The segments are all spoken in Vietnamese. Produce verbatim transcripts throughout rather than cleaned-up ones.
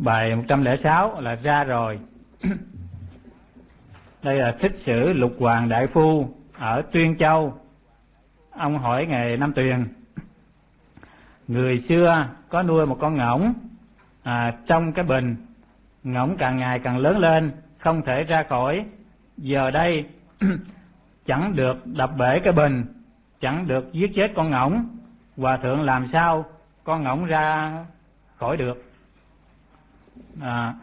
Bài một trăm lẻ sáu là ra rồi. Đây là Thích Sử Lục Hoàng Đại Phu ở Tuyên Châu. Ông hỏi Ngài Nam Tuyền: người xưa có nuôi một con ngỗng à, trong cái bình. Ngỗng càng ngày càng lớn lên, không thể ra khỏi. Giờ đây chẳng được đập bể cái bình, chẳng được giết chết con ngỗng. Hòa thượng làm sao con ngỗng ra khỏi được? À,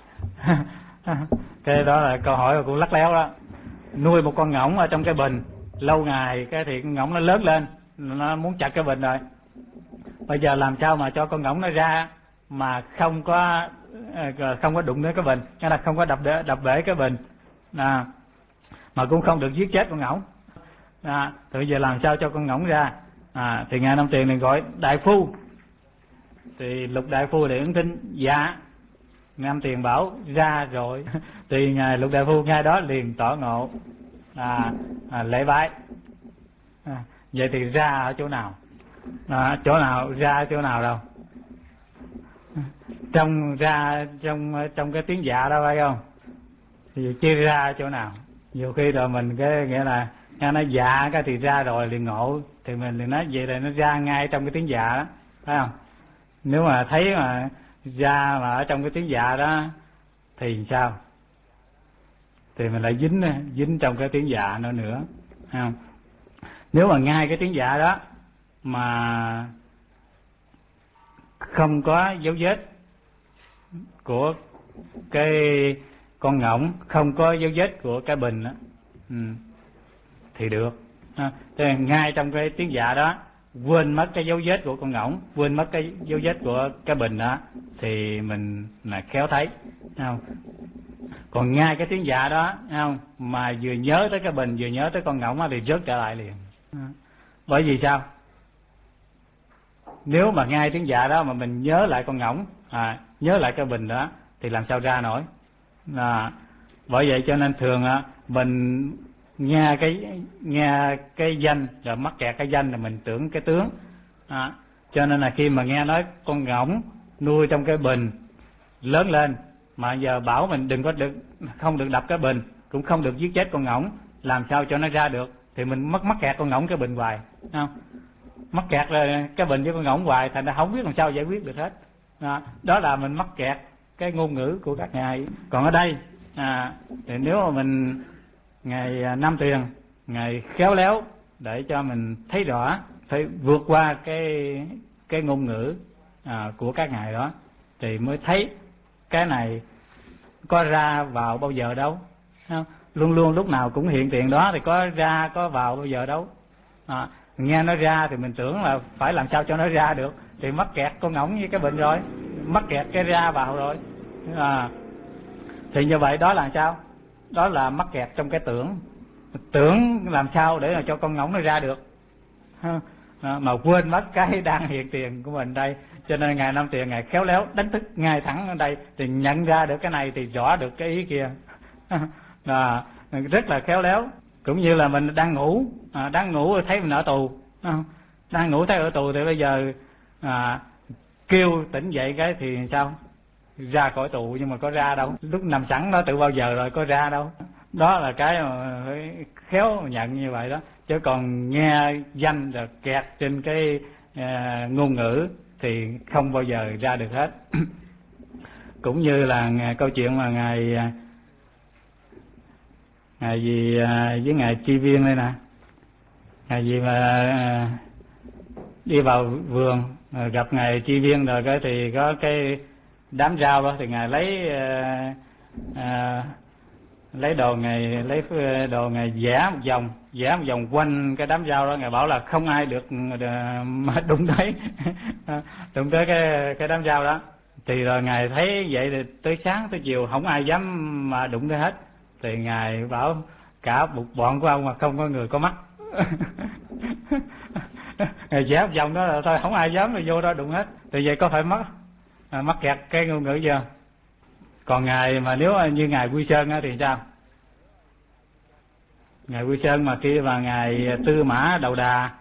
cái đó là câu hỏi cũng lắc léo đó. Nuôi một con ngỗng ở trong cái bình lâu ngày, cái thì con ngỗng nó lớn lên, nó muốn chặt cái bình rồi. Bây giờ làm sao mà cho con ngỗng nó ra mà không có không có đụng đến cái bình, nghĩa là không có đập bể, đập bể cái bình, à, mà cũng không được giết chết con ngỗng. À, thì bây giờ làm sao cho con ngỗng ra? À, thì Ngài Nam Tuyền liền gọi đại phu. Thì Lục Đại Phu để ứng tin dạ. Nam Tuyền bảo ra rồi. Thì Ngài Lục Đại Phu ngay đó liền tỏ ngộ, à, à, lễ bái. À, vậy thì ra ở chỗ nào? À, chỗ nào ra chỗ nào đâu? Trong ra trong trong cái tiếng dạ đó phải không? Thì chia ra chỗ nào? Nhiều khi rồi mình cái nghĩa là nghe nó dạ cái thì ra rồi liền ngộ, thì mình liền nói vậy là nó ra ngay trong cái tiếng dạ đó, phải không? Nếu mà thấy mà ra mà ở trong cái tiếng dạ đó thì sao? Thì mình lại dính dính trong cái tiếng dạ nữa nữa, phải không? Nếu mà ngay cái tiếng dạ đó mà không có dấu vết của cái con ngỗng, không có dấu vết của cái bình đó, ừ, thì được. À, thì ngay trong cái tiếng dạ đó quên mất cái dấu vết của con ngỗng, quên mất cái dấu vết của cái bình đó, thì mình là khéo thấy, không? Còn ngay cái tiếng dạ đó, không, mà vừa nhớ tới cái bình, vừa nhớ tới con ngỗng thì rớt trở lại liền. À, bởi vì sao? Nếu mà ngay tiếng dạ đó mà mình nhớ lại con ngỗng, à, nhớ lại cái bình đó, thì làm sao ra nổi? À, bởi vậy cho nên thường á, mình nghe cái nghe cái danh rồi mắc kẹt cái danh là mình tưởng cái tướng. À, cho nên là khi mà nghe nói con ngỗng nuôi trong cái bình lớn lên, mà giờ bảo mình đừng có được, không được đập cái bình, cũng không được giết chết con ngỗng, làm sao cho nó ra được? Thì mình mất mắc kẹt con ngỗng cái bình hoài, không? Mắc kẹt rồi cái bình với con ngỗng hoài, thành ra không biết làm sao giải quyết được hết. À, đó là mình mắc kẹt cái ngôn ngữ của các ngài. Còn ở đây à, thì nếu mà mình Ngài Nam Tuyền, Ngài khéo léo để cho mình thấy rõ, phải vượt qua cái cái ngôn ngữ à, của các ngài đó, thì mới thấy cái này có ra vào bao giờ đâu, không? Luôn luôn lúc nào cũng hiện tiền đó, thì có ra có vào bao giờ đâu. À, nghe nó ra thì mình tưởng là phải làm sao cho nó ra được, thì mắc kẹt con ngỗng với cái bệnh rồi, mắc kẹt cái ra vào rồi. À, thì như vậy đó là sao? Đó là mắc kẹt trong cái tưởng. Tưởng làm sao để mà cho con ngỗng nó ra được, à, mà quên mất cái đang hiện tiền của mình đây. Cho nên Ngài Nam Tuyền Ngài khéo léo đánh thức ngay thẳng ở đây, thì nhận ra được cái này thì rõ được cái ý kia. À, rất là khéo léo. Cũng như là mình đang ngủ, à, đang ngủ thấy mình ở tù, à, đang ngủ thấy ở tù thì bây giờ à, kêu tỉnh dậy cái thì sao? Ra khỏi tù, nhưng mà có ra đâu, lúc nằm sẵn đó từ bao giờ rồi, có ra đâu. Đó là cái mà phải khéo nhận như vậy đó. Chứ còn nghe danh rồi kẹt trên cái à, ngôn ngữ thì không bao giờ ra được hết. Cũng như là câu chuyện mà ngài ngài gì với ngài Chi Viên đây nè, ngài gì mà đi vào vườn gặp ngài Chi Viên rồi cái thì có cái đám rau đó, thì ngài lấy à, à, lấy đồ ngài lấy đồ ngài vẽ một vòng, vẽ một vòng quanh cái đám rau đó. Ngài bảo là không ai được mà đụng tới đụng tới cái cái đám rau đó. Thì rồi ngài thấy vậy thì tới sáng tới chiều không ai dám mà đụng tới hết. Thì ngài bảo cả một bọn của ông mà không có người có mắt. Ngài vẽ một vòng đó là thôi, không ai dám mà vô đó đụng hết. Thì vậy có phải mất à, mắc kẹt cái ngôn ngữ chưa? Còn ngài mà nếu như ngài Quy Sơn thì sao? Ngài Quy Sơn mà khi mà ngài Tư Mã Đầu Đà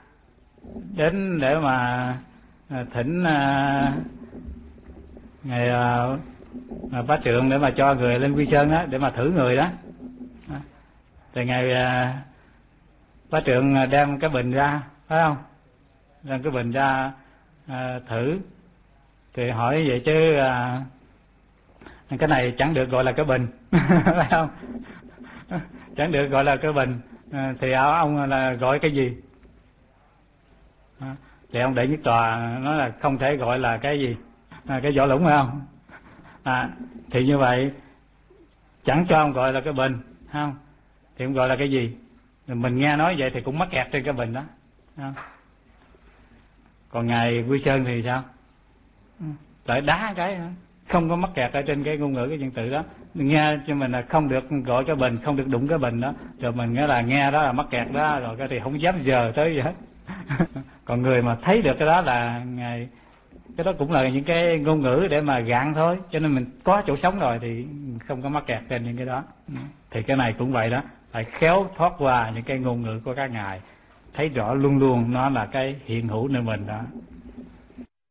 đến để mà thỉnh ngài mà bá trượng để mà cho người lên Quy Sơn đó, để mà thử người đó. Thì ngày à, bá trượng đem cái bình ra, phải không, đem cái bình ra à, thử. Thì hỏi vậy chứ à, cái này chẳng được gọi là cái bình phải không, chẳng được gọi là cái bình, à, thì ông là gọi cái gì? À, thì ông Đệ Nhất Tòa nói là không thể gọi là cái gì, à, cái vỏ lũng, phải không? À, thì như vậy chẳng cho ông gọi là cái bình, không, thì ông gọi là cái gì? Mình nghe nói vậy thì cũng mắc kẹt trên cái bình đó, không? Còn ngài Quy Sơn thì sao? Lại đá cái không có mắc kẹt ở trên cái ngôn ngữ cái văn tự đó. Mình nghe cho mình là không được gọi cái bình, không được đụng cái bình đó, rồi mình nghĩa là nghe đó là mắc kẹt đó, rồi cái thì không dám giờ tới gì hết. Còn người mà thấy được cái đó là ngài, cái đó cũng là những cái ngôn ngữ để mà gạn thôi, cho nên mình có chỗ sống rồi thì không có mắc kẹt trên những cái đó. Thì cái này cũng vậy đó, phải khéo thoát qua những cái ngôn ngữ của các ngài, thấy rõ luôn luôn nó là cái hiện hữu nơi mình đó.